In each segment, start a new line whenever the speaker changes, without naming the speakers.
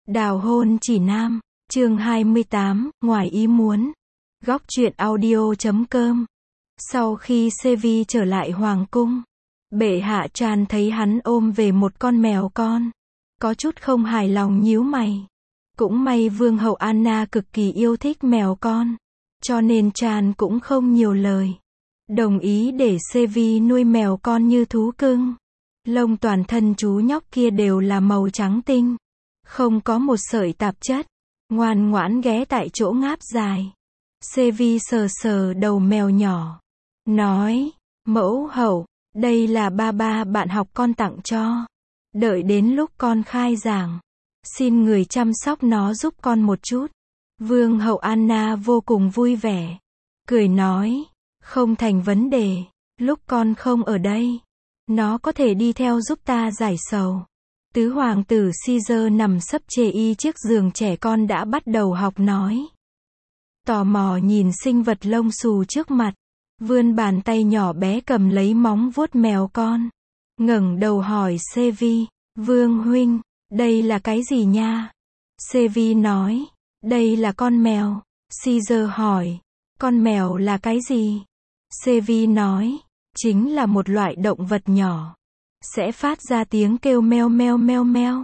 Đào hôn chỉ nam, chương 28, ngoài ý muốn. Góc truyện audio.com. Sau khi Sevi trở lại hoàng cung, bệ hạ Chan thấy hắn ôm về một con mèo con, có chút không hài lòng nhíu mày. Cũng may vương hậu Anna cực kỳ yêu thích mèo con, cho nên Chan cũng không nhiều lời, đồng ý để Sevi nuôi mèo con như thú cưng. Lông toàn thân chú nhóc kia đều là màu trắng tinh, không có một sợi tạp chất, ngoan ngoãn ghé tại chỗ ngáp dài. Sevi sờ sờ đầu mèo nhỏ, nói, mẫu hậu, đây là ba bạn học con tặng cho. Đợi đến lúc con khai giảng, xin người chăm sóc nó giúp con một chút. Vương hậu Anna vô cùng vui vẻ, cười nói, không thành vấn đề, lúc con không ở đây, nó có thể đi theo giúp ta giải sầu. Tứ hoàng tử Caesar nằm sấp chê y chiếc giường trẻ con đã bắt đầu học nói. Tò mò nhìn sinh vật lông xù trước mặt, vươn bàn tay nhỏ bé cầm lấy móng vuốt mèo con, ngẩng đầu hỏi Sevi, vương huynh, đây là cái gì nha? Sevi nói, đây là con mèo. Caesar hỏi, con mèo là cái gì? Sevi nói, chính là một loại động vật nhỏ, sẽ phát ra tiếng kêu meo meo meo meo.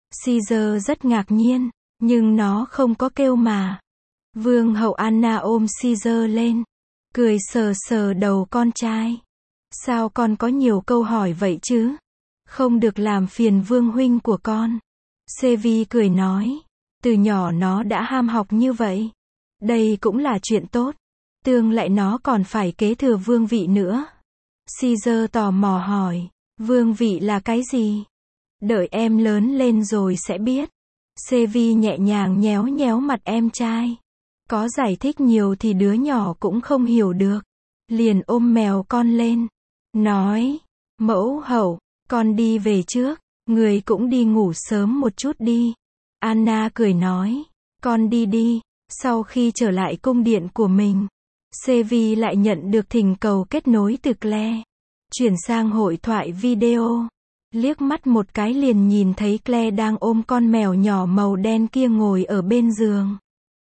Caesar rất ngạc nhiên, nhưng nó không có kêu mà. Vương hậu Anna ôm Caesar lên, cười sờ sờ đầu con trai. Sao con có nhiều câu hỏi vậy chứ? Không được làm phiền vương huynh của con. Sevi cười nói, từ nhỏ nó đã ham học như vậy. Đây cũng là chuyện tốt. Tương lại nó còn phải kế thừa vương vị nữa. Caesar tò mò hỏi, vương vị là cái gì? Đợi em lớn lên rồi sẽ biết. Sevi nhẹ nhàng nhéo nhéo mặt em trai. Có giải thích nhiều thì đứa nhỏ cũng không hiểu được. Liền ôm mèo con lên, nói, mẫu hậu, con đi về trước, người cũng đi ngủ sớm một chút đi. Anna cười nói, con đi đi. Sau khi trở lại cung điện của mình, Sevi lại nhận được thỉnh cầu kết nối từ Claire. Chuyển sang hội thoại video. Liếc mắt một cái liền nhìn thấy Claire đang ôm con mèo nhỏ màu đen kia ngồi ở bên giường.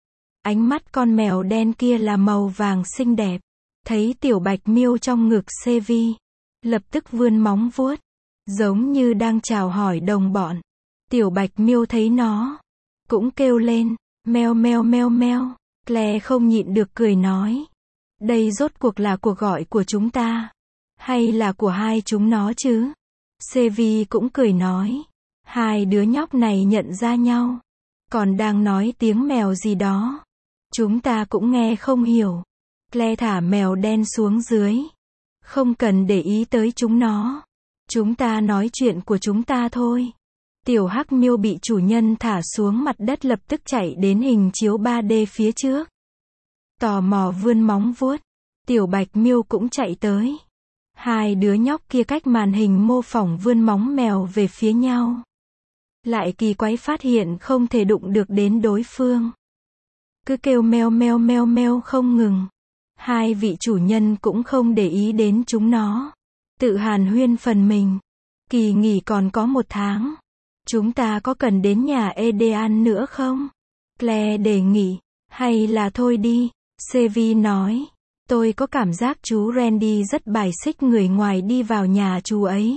Ánh mắt con mèo đen kia là màu vàng xinh đẹp. Thấy tiểu bạch miêu trong ngực Sevi, lập tức vươn móng vuốt, giống như đang chào hỏi đồng bọn. Tiểu bạch miêu thấy nó, cũng kêu lên, meo meo meo meo. Claire không nhịn được cười nói, đây rốt cuộc là cuộc gọi của chúng ta, hay là của hai chúng nó chứ? Sevi cũng cười nói, hai đứa nhóc này nhận ra nhau, còn đang nói tiếng mèo gì đó. Chúng ta cũng nghe không hiểu. Claire thả mèo đen xuống dưới. Không cần để ý tới chúng nó. Chúng ta nói chuyện của chúng ta thôi. Tiểu hắc miêu bị chủ nhân thả xuống mặt đất lập tức chạy đến hình chiếu 3D phía trước. Tò mò vươn móng vuốt. Tiểu bạch miêu cũng chạy tới. Hai đứa nhóc kia cách màn hình mô phỏng vươn móng mèo về phía nhau. Lại kỳ quái phát hiện không thể đụng được đến đối phương. Cứ kêu meo meo meo meo không ngừng. Hai vị chủ nhân cũng không để ý đến chúng nó. Tự hàn huyên phần mình. Kỳ nghỉ còn có 1 tháng. Chúng ta có cần đến nhà Edean nữa không? Claire đề nghị. Hay là thôi đi. Sevi nói. Tôi có cảm giác chú Randy rất bài xích người ngoài đi vào nhà chú ấy.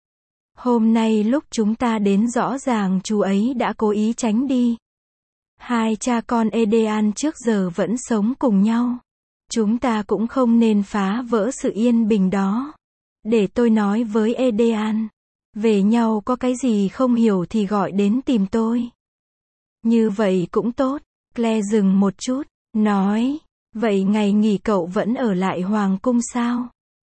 Hôm nay lúc chúng ta đến rõ ràng chú ấy đã cố ý tránh đi. Hai cha con Edean trước giờ vẫn sống cùng nhau. Chúng ta cũng không nên phá vỡ sự yên bình đó. Để tôi nói với Edean. Về nhau có cái gì không hiểu thì gọi đến tìm tôi. Như vậy cũng tốt. Claire dừng một chút, nói. Vậy ngày nghỉ cậu vẫn ở lại hoàng cung sao?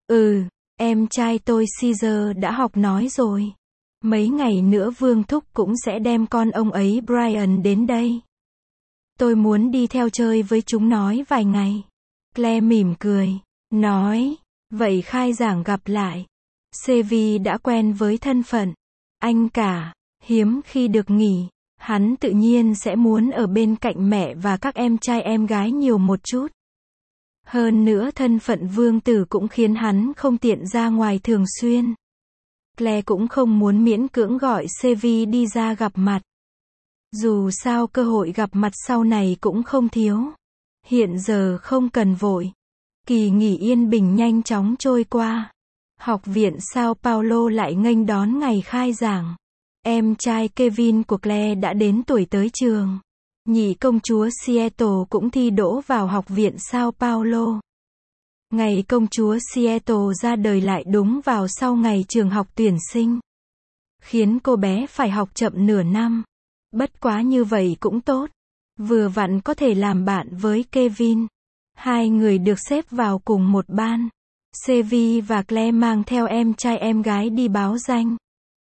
Em trai tôi Caesar đã học nói rồi. Mấy ngày nữa Vương Thúc cũng sẽ đem con ông ấy Brian đến đây. Tôi muốn đi theo chơi với chúng nói vài ngày. Claire mỉm cười, nói, vậy khai giảng gặp lại. Sevi đã quen với thân phận anh cả, hiếm khi được nghỉ. Hắn tự nhiên sẽ muốn ở bên cạnh mẹ và các em trai em gái nhiều một chút. Hơn nữa thân phận vương tử cũng khiến hắn không tiện ra ngoài thường xuyên. Claire cũng không muốn miễn cưỡng gọi Sevi đi ra gặp mặt. Dù sao cơ hội gặp mặt sau này cũng không thiếu. Hiện giờ không cần vội. Kỳ nghỉ yên bình nhanh chóng trôi qua. Học viện Sao Paulo lại nghênh đón ngày khai giảng. Em trai Kevin của Claire đã đến tuổi tới trường. Nhị công chúa Seattle cũng thi đỗ vào học viện Sao Paulo. Ngày công chúa Seattle ra đời lại đúng vào sau ngày trường học tuyển sinh. Khiến cô bé phải học chậm nửa năm. Bất quá như vậy cũng tốt. Vừa vặn có thể làm bạn với Kevin. Hai người được xếp vào cùng một ban. Sevi và Claire mang theo em trai em gái đi báo danh.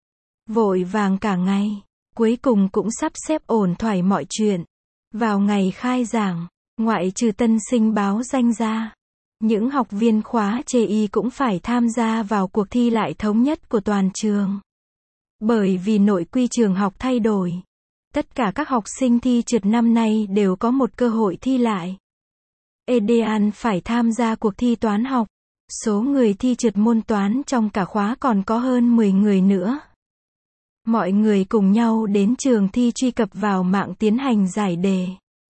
Vội vàng cả ngày. Cuối cùng cũng sắp xếp ổn thỏa mọi chuyện. Vào ngày khai giảng, ngoại trừ tân sinh báo danh ra, những học viên khóa TI cũng phải tham gia vào cuộc thi lại thống nhất của toàn trường. Bởi vì nội quy trường học thay đổi, tất cả các học sinh thi trượt năm nay đều có một cơ hội thi lại. Edean phải tham gia cuộc thi toán học. Số người thi trượt môn toán trong cả khóa còn có hơn 10 người nữa. Mọi người cùng nhau đến trường thi truy cập vào mạng tiến hành giải đề.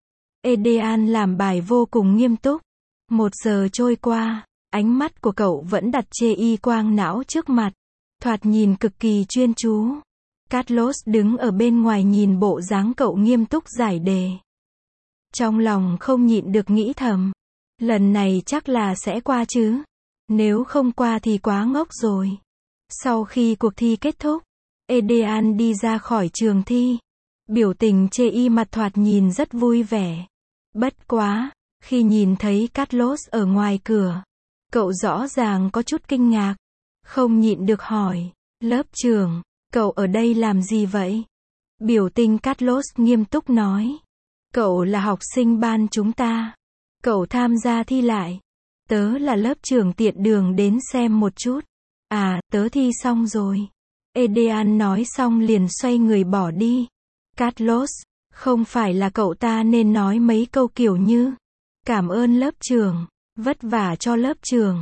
Edean làm bài vô cùng nghiêm túc. 1 giờ trôi qua, ánh mắt của cậu vẫn đặt chê y quang não trước mặt. Thoạt nhìn cực kỳ chuyên chú. Carlos đứng ở bên ngoài nhìn bộ dáng cậu nghiêm túc giải đề. Trong lòng không nhịn được nghĩ thầm. Lần này chắc là sẽ qua chứ. Nếu không qua thì quá ngốc rồi. Sau khi cuộc thi kết thúc, Edean đi ra khỏi trường thi. Biểu tình chê y mặt thoạt nhìn rất vui vẻ. Bất quá, khi nhìn thấy Carlos ở ngoài cửa, cậu rõ ràng có chút kinh ngạc. Không nhịn được hỏi, lớp trưởng, cậu ở đây làm gì vậy? Biểu tình Carlos nghiêm túc nói, cậu là học sinh ban chúng ta. Cậu tham gia thi lại. Tớ là lớp trưởng tiện đường đến xem một chút. À, tớ thi xong rồi. Edean nói xong liền xoay người bỏ đi. Carlos, không phải là cậu ta nên nói mấy câu kiểu như, cảm ơn lớp trưởng, vất vả cho lớp trưởng.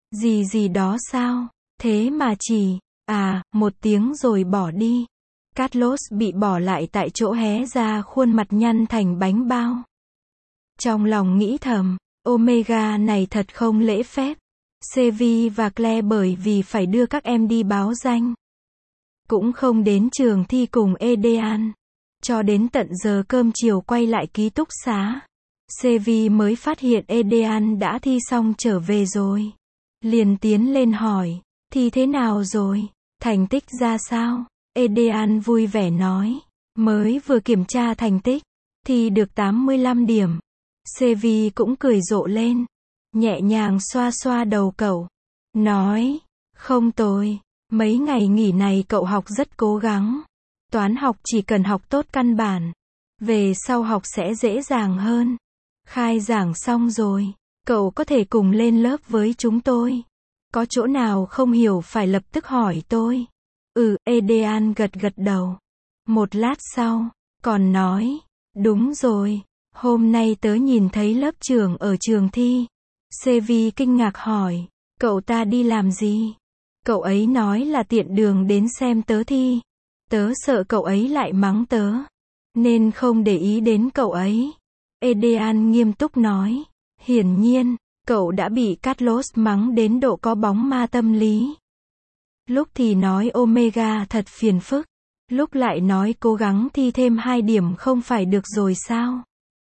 Gì đó sao? Thế mà chỉ, một tiếng rồi bỏ đi. Carlos bị bỏ lại tại chỗ hé ra khuôn mặt nhăn thành bánh bao. Trong lòng nghĩ thầm, Omega này thật không lễ phép. Sevi và Claire bởi vì phải đưa các em đi báo danh, cũng không đến trường thi cùng Edean. Cho đến tận giờ cơm chiều quay lại ký túc xá, Sevi mới phát hiện Edean đã thi xong trở về rồi. Liền tiến lên hỏi, thi thế nào rồi? Thành tích ra sao? Edean vui vẻ nói, mới vừa kiểm tra thành tích, thi được 85 điểm. Sevi cũng cười rộ lên, nhẹ nhàng xoa xoa đầu cậu, nói, không tồi, mấy ngày nghỉ này cậu học rất cố gắng. Toán học chỉ cần học tốt căn bản, về sau học sẽ dễ dàng hơn. Khai giảng xong rồi, cậu có thể cùng lên lớp với chúng tôi. Có chỗ nào không hiểu phải lập tức hỏi tôi. Edean gật đầu. Một lát sau, còn nói, đúng rồi, hôm nay tớ nhìn thấy lớp trưởng ở trường thi. Sevi kinh ngạc hỏi, cậu ta đi làm gì? Cậu ấy nói là tiện đường đến xem tớ thi. Tớ sợ cậu ấy lại mắng tớ, nên không để ý đến cậu ấy. Edean nghiêm túc nói, hiển nhiên, cậu đã bị Carlos mắng đến độ có bóng ma tâm lý. Lúc thì nói Omega thật phiền phức, lúc lại nói cố gắng thi thêm 2 điểm không phải được rồi sao?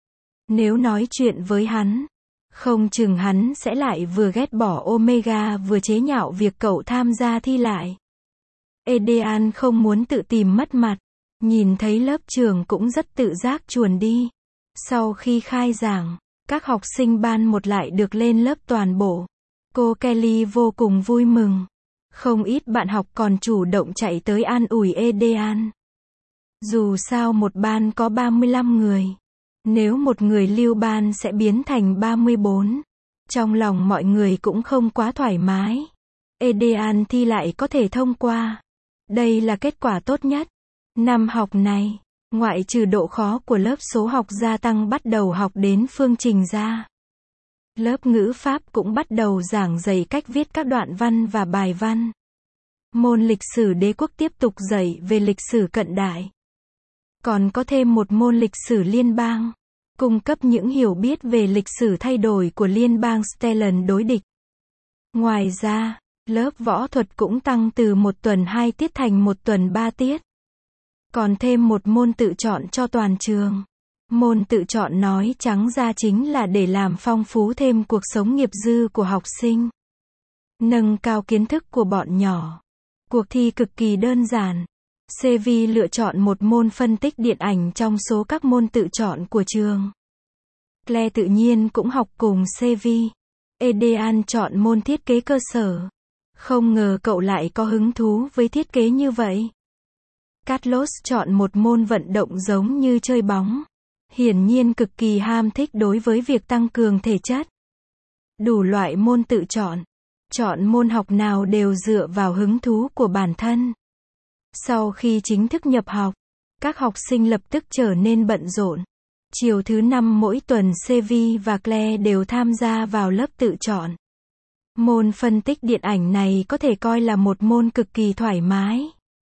Nếu nói chuyện với hắn, không chừng hắn sẽ lại vừa ghét bỏ Omega vừa chế nhạo việc cậu tham gia thi lại. Edean không muốn tự tìm mất mặt, nhìn thấy lớp trưởng cũng rất tự giác chuồn đi. Sau khi khai giảng, các học sinh ban 1 lại được lên lớp toàn bộ. Cô Kelly vô cùng vui mừng. Không ít bạn học còn chủ động chạy tới an ủi Edean. Dù sao một ban có 35 người. Nếu một người lưu ban sẽ biến thành 34. Trong lòng mọi người cũng không quá thoải mái. Edean thi lại có thể thông qua. Đây là kết quả tốt nhất. Năm học này, ngoại trừ độ khó của lớp số học gia tăng bắt đầu học đến phương trình ra. Lớp ngữ pháp cũng bắt đầu giảng dạy cách viết các đoạn văn và bài văn. Môn lịch sử đế quốc tiếp tục dạy về lịch sử cận đại. Còn có thêm một môn lịch sử liên bang, cung cấp những hiểu biết về lịch sử thay đổi của liên bang Stellan đối địch. Ngoài ra, lớp võ thuật cũng tăng từ một tuần 2 tiết thành một tuần 3 tiết. Còn thêm một môn tự chọn cho toàn trường. Môn tự chọn nói trắng ra chính là để làm phong phú thêm cuộc sống nghiệp dư của học sinh. Nâng cao kiến thức của bọn nhỏ. Cuộc thi cực kỳ đơn giản. CV lựa chọn một môn phân tích điện ảnh trong số các môn tự chọn của trường. Claire tự nhiên cũng học cùng CV. Edean chọn môn thiết kế cơ sở. Không ngờ cậu lại có hứng thú với thiết kế như vậy. Carlos chọn một môn vận động giống như chơi bóng. Hiển nhiên cực kỳ ham thích đối với việc tăng cường thể chất. Đủ loại môn tự chọn. Chọn môn học nào đều dựa vào hứng thú của bản thân. Sau khi chính thức nhập học, các học sinh lập tức trở nên bận rộn. Chiều thứ 5 mỗi tuần CV và Claire đều tham gia vào lớp tự chọn. Môn phân tích điện ảnh này có thể coi là một môn cực kỳ thoải mái.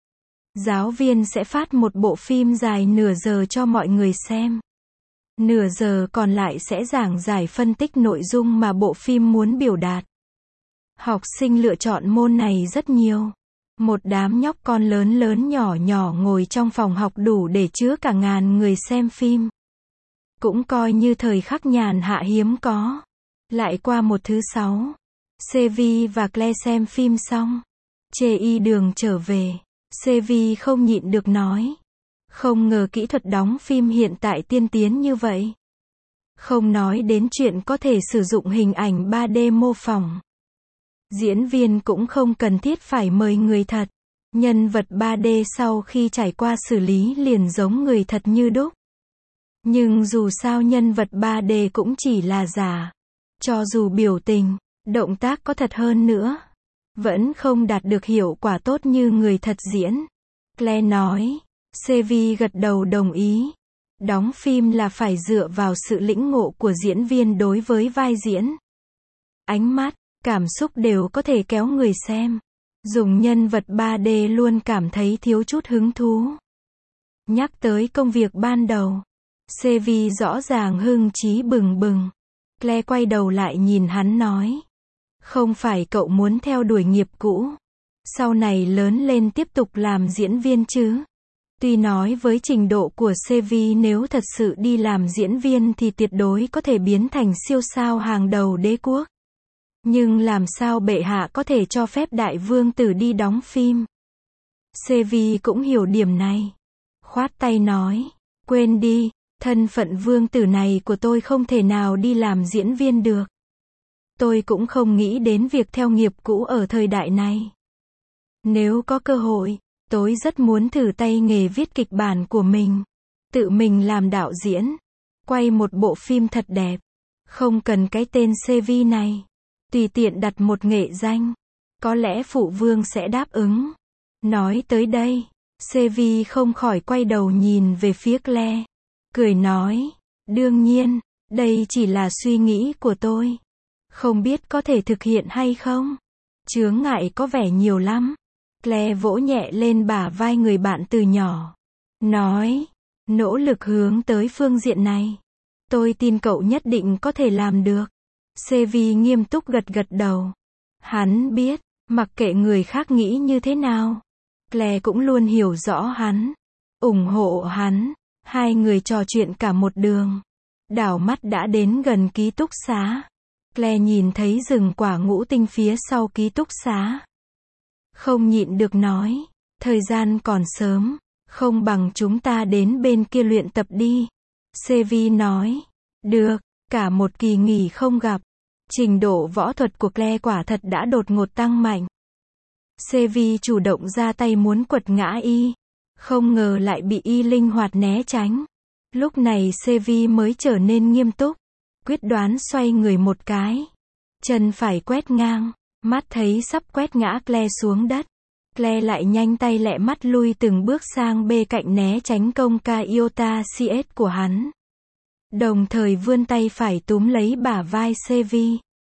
Giáo viên sẽ phát một bộ phim dài nửa giờ cho mọi người xem. Nửa giờ còn lại sẽ giảng giải phân tích nội dung mà bộ phim muốn biểu đạt. Học sinh lựa chọn môn này rất nhiều. Một đám nhóc con lớn lớn nhỏ nhỏ ngồi trong phòng học đủ để chứa cả ngàn người xem phim. Cũng coi như thời khắc nhàn hạ hiếm có. Lại qua một thứ 6. CV và Claire xem phim xong. Chê y đường trở về. CV không nhịn được nói. Không ngờ kỹ thuật đóng phim hiện tại tiên tiến như vậy. Không nói đến chuyện có thể sử dụng hình ảnh 3D mô phỏng. Diễn viên cũng không cần thiết phải mời người thật. Nhân vật 3D sau khi trải qua xử lý liền giống người thật như đúc. Nhưng dù sao nhân vật 3D cũng chỉ là giả. Cho dù biểu tình, động tác có thật hơn nữa, vẫn không đạt được hiệu quả tốt như người thật diễn. Claire nói. CV gật đầu đồng ý. Đóng phim là phải dựa vào sự lĩnh ngộ của diễn viên đối với vai diễn. Ánh mắt, cảm xúc đều có thể kéo người xem. Dùng nhân vật 3D luôn cảm thấy thiếu chút hứng thú. Nhắc tới công việc ban đầu. CV rõ ràng hưng chí bừng bừng. Claire quay đầu lại nhìn hắn nói. Không phải cậu muốn theo đuổi nghiệp cũ. Sau này lớn lên tiếp tục làm diễn viên chứ? Tuy nói với trình độ của CV nếu thật sự đi làm diễn viên thì tuyệt đối có thể biến thành siêu sao hàng đầu đế quốc. Nhưng làm sao bệ hạ có thể cho phép đại vương tử đi đóng phim? CV cũng hiểu điểm này. Khoát tay nói. Quên đi, thân phận vương tử này của tôi không thể nào đi làm diễn viên được. Tôi cũng không nghĩ đến việc theo nghiệp cũ ở thời đại này. Nếu có cơ hội, tôi rất muốn thử tay nghề viết kịch bản của mình. Tự mình làm đạo diễn. Quay một bộ phim thật đẹp. Không cần cái tên CV này. Tùy tiện đặt một nghệ danh. Có lẽ phụ vương sẽ đáp ứng. Nói tới đây, CV không khỏi quay đầu nhìn về phía Claire. Cười nói. Đương nhiên, đây chỉ là suy nghĩ của tôi. Không biết có thể thực hiện hay không? Chướng ngại có vẻ nhiều lắm. Claire vỗ nhẹ lên bả vai người bạn từ nhỏ. Nói. Nỗ lực hướng tới phương diện này. Tôi tin cậu nhất định có thể làm được. CV nghiêm túc gật gật đầu. Hắn biết, mặc kệ người khác nghĩ như thế nào. Claire cũng luôn hiểu rõ hắn. Ủng hộ hắn. Hai người trò chuyện cả một đường. Đảo mắt đã đến gần ký túc xá. Claire nhìn thấy rừng quả ngũ tinh phía sau ký túc xá. Không nhịn được nói. Thời gian còn sớm. Không bằng chúng ta đến bên kia luyện tập đi. CV nói. Được, cả một kỳ nghỉ không gặp. Trình độ võ thuật của Claire quả thật đã đột ngột tăng mạnh. CV chủ động ra tay muốn quật ngã y. Không ngờ lại bị y linh hoạt né tránh. Lúc này CV mới trở nên nghiêm túc. Quyết đoán xoay người một cái. Chân phải quét ngang. Mắt thấy sắp quét ngã Claire xuống đất. Claire lại nhanh tay lẹ mắt lui từng bước sang bên cạnh né tránh công ca Iota CS của hắn. Đồng thời vươn tay phải túm lấy bả vai CV.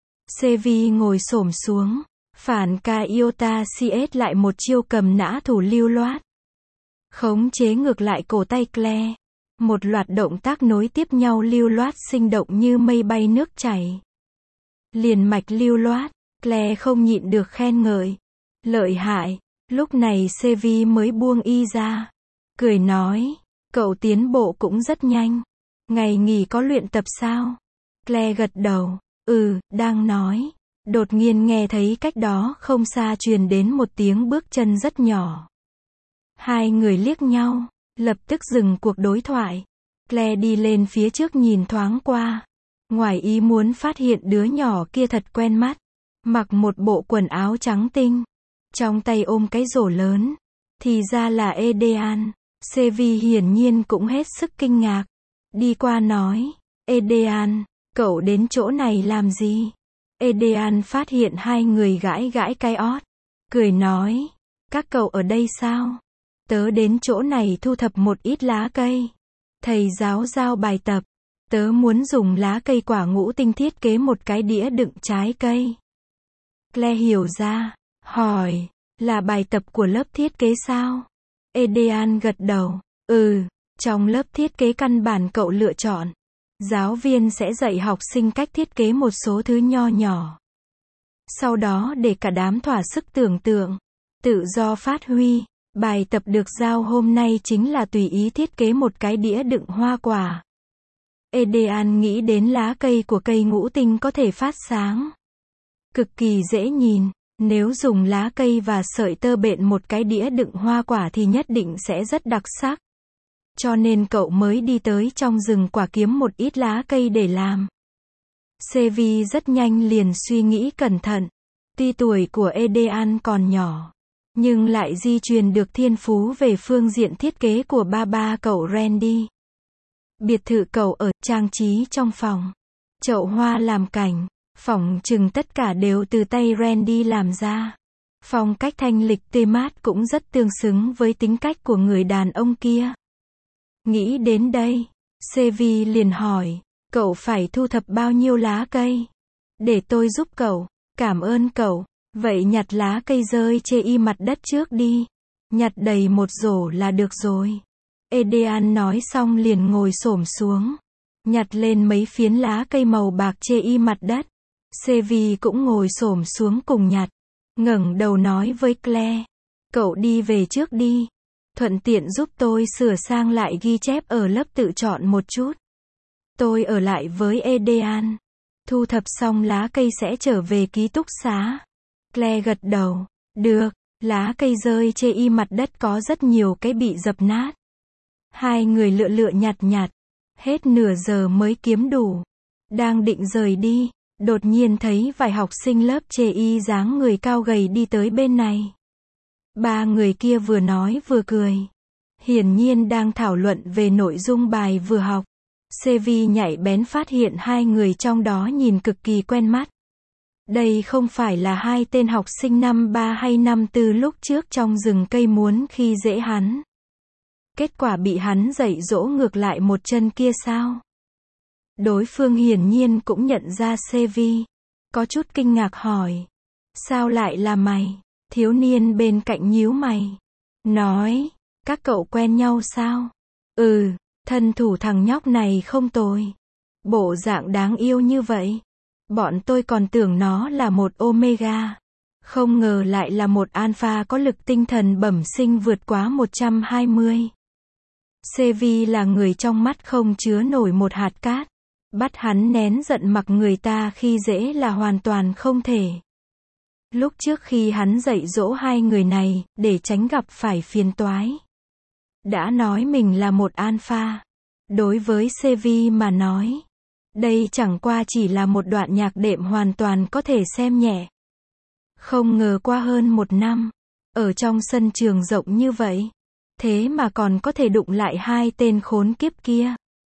CV ngồi xổm xuống. Phản ca Iota CS lại một chiêu cầm nã thủ lưu loát. khống chế ngược lại cổ tay Claire. Một loạt động tác nối tiếp nhau lưu loát sinh động như mây bay nước chảy. Liền mạch lưu loát, Claire không nhịn được khen ngợi. Lợi hại, lúc này Sevi mới buông y ra. Cười nói, cậu tiến bộ cũng rất nhanh. Ngày nghỉ có luyện tập sao? Claire gật đầu, đang nói. Đột nhiên nghe thấy cách đó không xa truyền đến một tiếng bước chân rất nhỏ. Hai người liếc nhau, lập tức dừng cuộc đối thoại. Claire đi lên phía trước nhìn thoáng qua. Ngoài ý muốn phát hiện đứa nhỏ kia thật quen mắt. Mặc một bộ quần áo trắng tinh. Trong tay ôm cái rổ lớn. Thì ra là Edean. Sevi hiển nhiên cũng hết sức kinh ngạc. Đi qua nói, Edean, cậu đến chỗ này làm gì? Edean phát hiện hai người gãi gãi cái ót. Cười nói, các cậu ở đây sao? Tớ đến chỗ này thu thập một ít lá cây. Thầy giáo giao bài tập. Tớ muốn dùng lá cây quả ngũ tinh thiết kế một cái đĩa đựng trái cây. Claire hiểu ra, hỏi, là bài tập của lớp thiết kế sao? Edean gật đầu, trong lớp thiết kế căn bản cậu lựa chọn. Giáo viên sẽ dạy học sinh cách thiết kế một số thứ nho nhỏ. Sau đó để cả đám thỏa sức tưởng tượng, tự do phát huy. Bài tập được giao hôm nay chính là tùy ý thiết kế một cái đĩa đựng hoa quả. Edean nghĩ đến lá cây của cây ngũ tinh có thể phát sáng. Cực kỳ dễ nhìn, nếu dùng lá cây và sợi tơ bện một cái đĩa đựng hoa quả thì nhất định sẽ rất đặc sắc. Cho nên cậu mới đi tới trong rừng quả kiếm một ít lá cây để làm. Sevi rất nhanh liền suy nghĩ cẩn thận. Tuy tuổi của Edean còn nhỏ, nhưng lại di truyền được thiên phú về phương diện thiết kế của ba cậu Randy. Biệt thự cậu ở, trang trí trong phòng. Chậu hoa làm cảnh, phỏng chừng tất cả đều từ tay Randy làm ra. Phong cách thanh lịch tươi mát cũng rất tương xứng với tính cách của người đàn ông kia. Nghĩ đến đây, Sevi liền hỏi, cậu phải thu thập bao nhiêu lá cây? Để tôi giúp cậu, cảm ơn cậu. Vậy nhặt lá cây rơi chê y mặt đất trước đi. Nhặt đầy một rổ là được rồi. Edean nói xong liền ngồi xổm xuống. Nhặt lên mấy phiến lá cây màu bạc chê y mặt đất. Sevi cũng ngồi xổm xuống cùng nhặt. Ngẩng đầu nói với Claire. Cậu đi về trước đi. Thuận tiện giúp tôi sửa sang lại ghi chép ở lớp tự chọn một chút. Tôi ở lại với Edean. Thu thập xong lá cây sẽ trở về ký túc xá. Claire gật đầu. Được, lá cây rơi chê y mặt đất có rất nhiều cái bị dập nát. Hai người lựa nhặt. Hết nửa giờ mới kiếm đủ. Đang định rời đi, đột nhiên thấy vài học sinh lớp chê y dáng người cao gầy đi tới bên này. Ba người kia vừa nói vừa cười. Hiển nhiên đang thảo luận về nội dung bài vừa học. Sevi nhạy bén phát hiện hai người trong đó nhìn cực kỳ quen mắt. Đây không phải là hai tên học sinh năm 3 hay năm 4 lúc trước trong rừng cây muốn khi dễ hắn. Kết quả bị hắn dạy dỗ ngược lại một chân kia sao? Đối phương hiển nhiên cũng nhận ra Sevi. Có chút kinh ngạc hỏi. Sao lại là mày? Thiếu niên bên cạnh nhíu mày. Nói, các cậu quen nhau sao? Thân thủ thằng nhóc này không tồi. Bộ dạng đáng yêu như vậy. Bọn tôi còn tưởng nó là một Omega. Không ngờ lại là một Alpha có lực tinh thần bẩm sinh vượt quá 120. Sevi là người trong mắt không chứa nổi một hạt cát. Bắt hắn nén giận mặc người ta khi dễ là hoàn toàn không thể. Lúc trước khi hắn dạy dỗ hai người này, để tránh gặp phải phiền toái, đã nói mình là một Alpha. Đối với Sevi mà nói, đây chẳng qua chỉ là một đoạn nhạc đệm hoàn toàn có thể xem nhẹ. Không ngờ qua hơn một năm, ở trong sân trường rộng như vậy, thế mà còn có thể đụng lại hai tên khốn kiếp kia.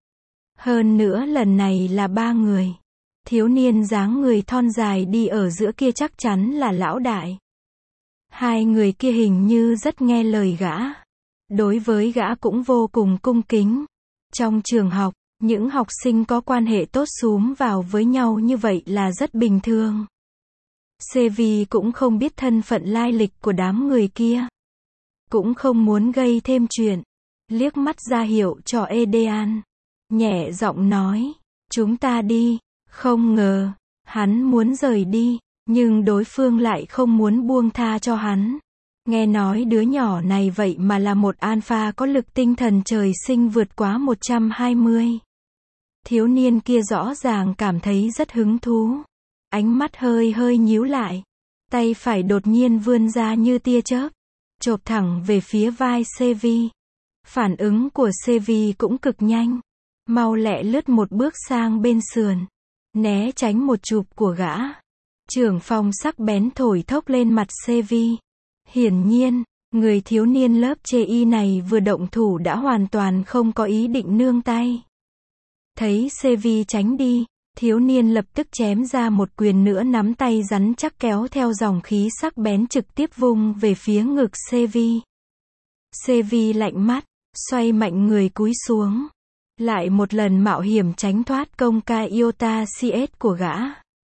Hơn nữa lần này là ba người. Thiếu niên dáng người thon dài đi ở giữa kia chắc chắn là lão đại. Hai người kia hình như rất nghe lời gã. Đối với gã cũng vô cùng cung kính. Trong trường học, những học sinh có quan hệ tốt xúm vào với nhau như vậy là rất bình thường. Sevi cũng không biết thân phận lai lịch của đám người kia. cũng không muốn gây thêm chuyện. Liếc mắt ra hiệu cho Edean, nhẹ giọng nói, chúng ta đi. Không ngờ, hắn muốn rời đi, nhưng đối phương lại không muốn buông tha cho hắn. Nghe nói đứa nhỏ này vậy mà là một alpha có lực tinh thần trời sinh vượt quá 120. Thiếu niên kia rõ ràng cảm thấy rất hứng thú. Ánh mắt hơi hơi nhíu lại. Tay phải đột nhiên vươn ra như tia chớp, chộp thẳng về phía vai Sevi. Phản ứng của Sevi cũng cực nhanh. Mau lẹ lướt một bước sang bên sườn, né tránh một chụp của gã. Trưởng phòng sắc bén thổi thốc lên mặt Sevi. Hiển nhiên, người thiếu niên lớp chê này vừa động thủ đã hoàn toàn không có ý định nương tay. Thấy Sevi tránh đi, thiếu niên lập tức chém ra một quyền nữa, nắm tay rắn chắc kéo theo dòng khí sắc bén trực tiếp vung về phía ngực Sevi. Sevi lạnh mắt, xoay mạnh người cúi xuống. Lại một lần mạo hiểm tránh thoát công ca Iota CS của gã.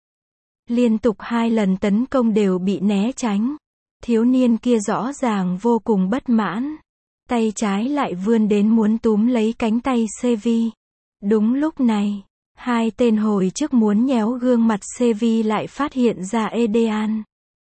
Liên tục 2 lần tấn công đều bị né tránh. Thiếu niên kia rõ ràng vô cùng bất mãn. Tay trái lại vươn đến muốn túm lấy cánh tay Sevi. Đúng lúc này, 2 tên hồi trước muốn nhéo gương mặt Sevi lại phát hiện ra Edean.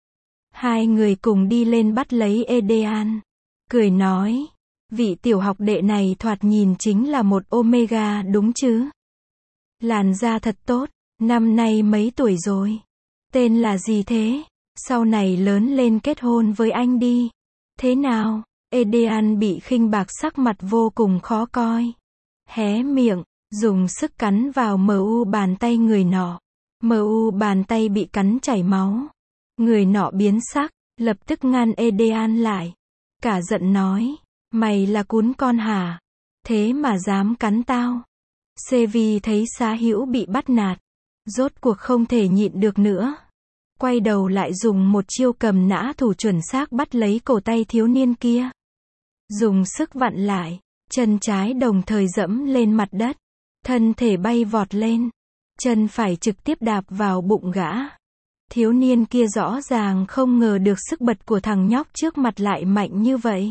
2 người cùng đi lên bắt lấy Edean. Cười nói, vị tiểu học đệ này thoạt nhìn chính là một Omega đúng chứ? Làn da thật tốt, năm nay mấy tuổi rồi? Tên là gì thế? Sau này lớn lên kết hôn với anh đi. Thế nào? Edean bị khinh bạc, sắc mặt vô cùng khó coi. Hé miệng, dùng sức cắn vào mu bàn tay người nọ. Mu bàn tay bị cắn chảy máu. Người nọ biến sắc, lập tức ngăn Edean lại. Cả giận nói, mày là cún con hả? Thế mà dám cắn tao. Sevi thấy xá hữu bị bắt nạt, rốt cuộc không thể nhịn được nữa. Quay đầu lại dùng một chiêu cầm nã thủ chuẩn xác bắt lấy cổ tay thiếu niên kia. Dùng sức vặn lại, chân trái đồng thời dẫm lên mặt đất. Thân thể bay vọt lên, chân phải trực tiếp đạp vào bụng gã. Thiếu niên kia rõ ràng không ngờ được sức bật của thằng nhóc trước mặt lại mạnh như vậy.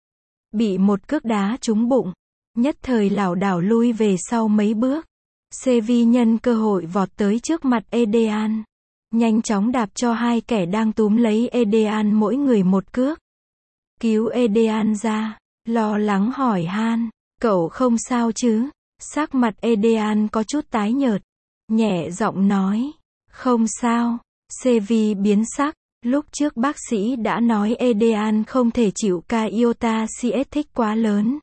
Bị một cước đá trúng bụng, nhất thời lảo đảo lui về sau mấy bước. Sevi nhân cơ hội vọt tới trước mặt Edean. Nhanh chóng đạp cho 2 kẻ đang túm lấy Edean mỗi người một cước. Cứu Edean ra, lo lắng hỏi han, cậu không sao chứ? Sắc mặt Edean có chút tái nhợt, nhẹ giọng nói, không sao. Sevi biến sắc, lúc trước bác sĩ đã nói Edean không thể chịu ca iota CS thích quá lớn.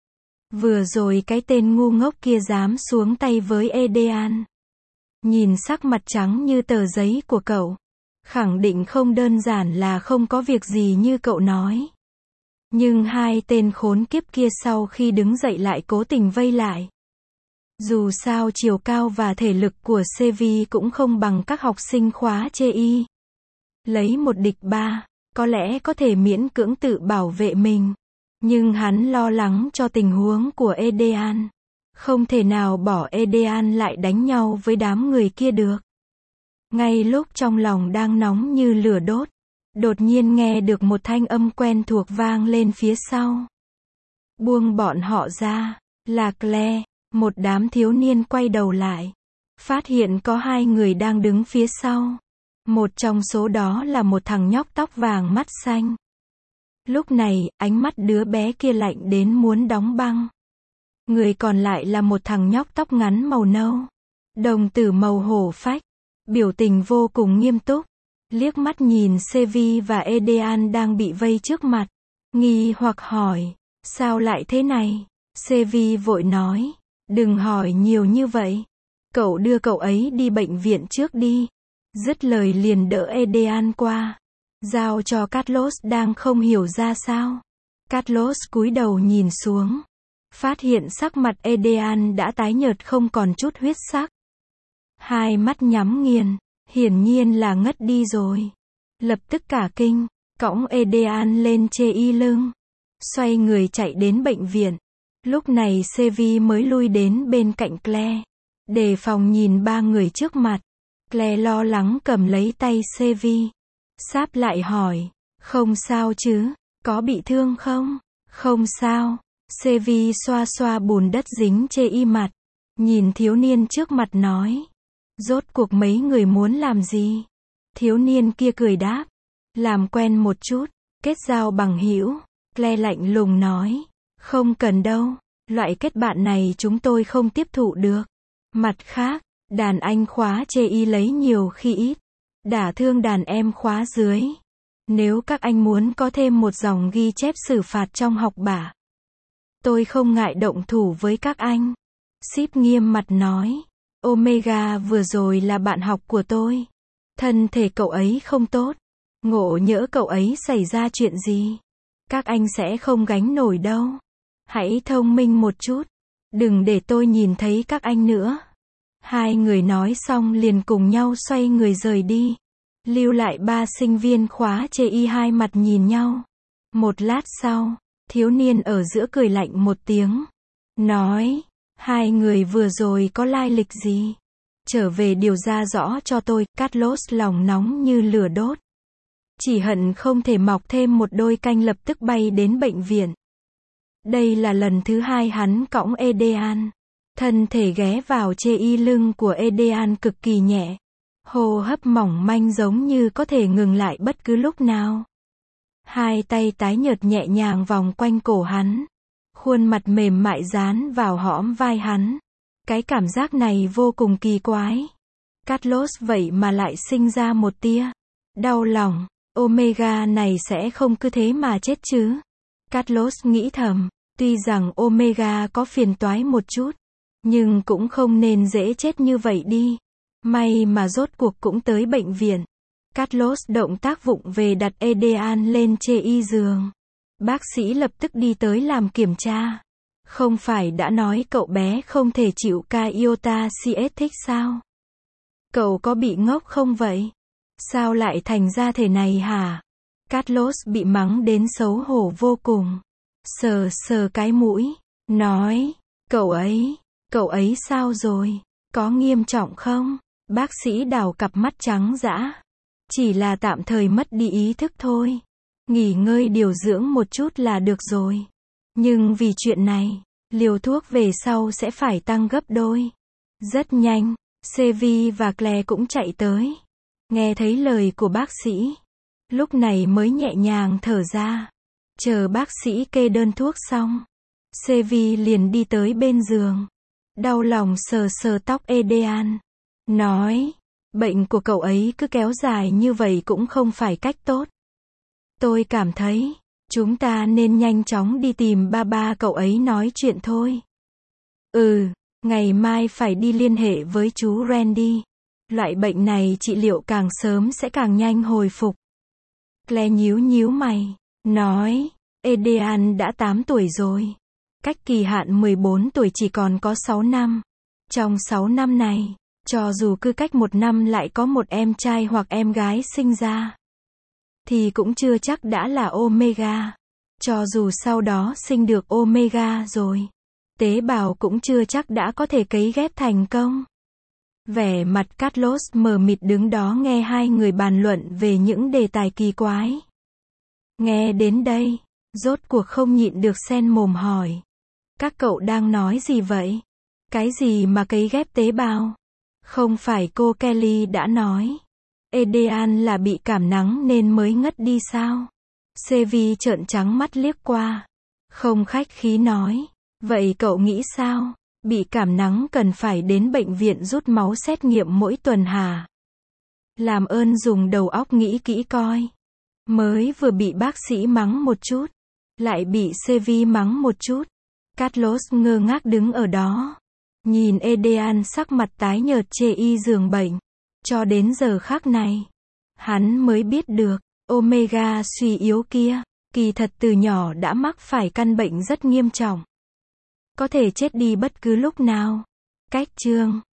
Vừa rồi cái tên ngu ngốc kia dám xuống tay với Edean. Nhìn sắc mặt trắng như tờ giấy của cậu, khẳng định không đơn giản là không có việc gì như cậu nói. Nhưng 2 tên khốn kiếp kia sau khi đứng dậy lại cố tình vây lại. Dù sao chiều cao và thể lực của Sevi cũng không bằng các học sinh khóa chê y. Lấy 1 địch 3, có lẽ có thể miễn cưỡng tự bảo vệ mình. Nhưng hắn lo lắng cho tình huống của Edean. Không thể nào bỏ Edean lại đánh nhau với đám người kia được. Ngay lúc trong lòng đang nóng như lửa đốt, đột nhiên nghe được một thanh âm quen thuộc vang lên phía sau. Buông bọn họ ra, là Claire. Một đám thiếu niên quay đầu lại, phát hiện có 2 người đang đứng phía sau. Một trong số đó là một thằng nhóc tóc vàng mắt xanh. Lúc này, ánh mắt đứa bé kia lạnh đến muốn đóng băng. Người còn lại là một thằng nhóc tóc ngắn màu nâu, đồng tử màu hổ phách, biểu tình vô cùng nghiêm túc. Liếc mắt nhìn Sevi và Edean đang bị vây trước mặt, nghi hoặc hỏi, sao lại thế này? Sevi vội nói, đừng hỏi nhiều như vậy. Cậu đưa cậu ấy đi bệnh viện trước đi. Dứt lời liền đỡ Edean qua, giao cho Carlos đang không hiểu ra sao. Carlos cúi đầu nhìn xuống, phát hiện sắc mặt Edean đã tái nhợt không còn chút huyết sắc. 2 mắt nhắm nghiền, hiển nhiên là ngất đi rồi. Lập tức cả kinh, cõng Edean lên chê y lưng, xoay người chạy đến bệnh viện. Lúc này Sevi mới lui đến bên cạnh Claire, đề phòng nhìn 3 người trước mặt. Claire lo lắng cầm lấy tay Sevi, sáp lại hỏi, không sao chứ? Có bị thương không? Không sao. Sevi xoa xoa bùn đất dính chê y mặt. Nhìn thiếu niên trước mặt nói. Rốt cuộc mấy người muốn làm gì? Thiếu niên kia cười đáp. Làm quen một chút, kết giao bằng hữu. Claire lạnh lùng nói. Không cần đâu, loại kết bạn này chúng tôi không tiếp thụ được. Mặt khác, đàn anh khóa chê y lấy nhiều khi ít. Đả thương đàn em khóa dưới. Nếu các anh muốn có thêm một dòng ghi chép xử phạt trong học bạ, tôi không ngại động thủ với các anh. Sip nghiêm mặt nói. Omega vừa rồi là bạn học của tôi. Thân thể cậu ấy không tốt. Ngộ nhỡ cậu ấy xảy ra chuyện gì, các anh sẽ không gánh nổi đâu. Hãy thông minh một chút. Đừng để tôi nhìn thấy các anh nữa. Hai người nói xong liền cùng nhau xoay người rời đi. Lưu lại ba sinh viên khóa chê y hai mặt nhìn nhau. Một lát sau, thiếu niên ở giữa cười lạnh một tiếng. Nói, hai người vừa rồi có lai lịch gì? Trở về điều ra rõ cho tôi. Carlos lòng nóng như lửa đốt. Chỉ hận không thể mọc thêm một đôi cánh lập tức bay đến bệnh viện. Đây là lần thứ hai hắn cõng Edean. Thân thể ghé vào chê y lưng của Edean cực kỳ nhẹ. Hô hấp mỏng manh giống như có thể ngừng lại bất cứ lúc nào. Hai tay tái nhợt nhẹ nhàng vòng quanh cổ hắn. Khuôn mặt mềm mại dán vào hõm vai hắn. Cái cảm giác này vô cùng kỳ quái. Carlos vậy mà lại sinh ra một tia đau lòng. Omega này sẽ không cứ thế mà chết chứ. Carlos nghĩ thầm. Tuy rằng Omega có phiền toái một chút, nhưng cũng không nên dễ chết như vậy đi. May mà rốt cuộc cũng tới bệnh viện. Carlos động tác vụng về đặt Edean lên chê y giường. Bác sĩ lập tức đi tới làm kiểm tra. Không phải đã nói cậu bé không thể chịu ca iota thích sao? Cậu có bị ngốc không vậy? Sao lại thành ra thế này hả? Carlos bị mắng đến xấu hổ vô cùng. Sờ sờ cái mũi. Nói, cậu ấy sao rồi? Có nghiêm trọng không? Bác sĩ đào cặp mắt trắng dã. Chỉ là tạm thời mất đi ý thức thôi. Nghỉ ngơi điều dưỡng một chút là được rồi. Nhưng vì chuyện này, liều thuốc về sau sẽ phải tăng gấp đôi. Rất nhanh, Sevi và Claire cũng chạy tới. Nghe thấy lời của bác sĩ, lúc này mới nhẹ nhàng thở ra. Chờ bác sĩ kê đơn thuốc xong, Sevi liền đi tới bên giường. Đau lòng sờ sờ tóc Edean. Nói, bệnh của cậu ấy cứ kéo dài như vậy cũng không phải cách tốt. Tôi cảm thấy, chúng ta nên nhanh chóng đi tìm ba cậu ấy nói chuyện thôi. Ngày mai phải đi liên hệ với chú Randy. Loại bệnh này trị liệu càng sớm sẽ càng nhanh hồi phục. Claire nhíu mày, nói, Edean đã 8 tuổi rồi. Cách kỳ hạn 14 tuổi chỉ còn có 6 năm. Trong 6 năm này, cho dù cứ cách 1 năm lại có một em trai hoặc em gái sinh ra, thì cũng chưa chắc đã là Omega. Cho dù sau đó sinh được Omega rồi, tế bào cũng chưa chắc đã có thể cấy ghép thành công. Vẻ mặt Carlos mờ mịt đứng đó nghe hai người bàn luận về những đề tài kỳ quái. Nghe đến đây, rốt cuộc không nhịn được xen mồm hỏi. Các cậu đang nói gì vậy? Cái gì mà cấy ghép tế bào? Không phải cô Kelly đã nói Edean là bị cảm nắng nên mới ngất đi sao? Sevi trợn trắng mắt liếc qua. Không khách khí nói. Vậy cậu nghĩ sao? Bị cảm nắng cần phải đến bệnh viện rút máu xét nghiệm mỗi tuần hả? Làm ơn dùng đầu óc nghĩ kỹ coi. Mới vừa bị bác sĩ mắng một chút, lại bị Sevi mắng một chút. Carlos ngơ ngác đứng ở đó. Nhìn Edean sắc mặt tái nhợt chê y giường bệnh. Cho đến giờ khắc này, hắn mới biết được, Omega suy yếu kia, kỳ thật từ nhỏ đã mắc phải căn bệnh rất nghiêm trọng. Có thể chết đi bất cứ lúc nào. Cách chương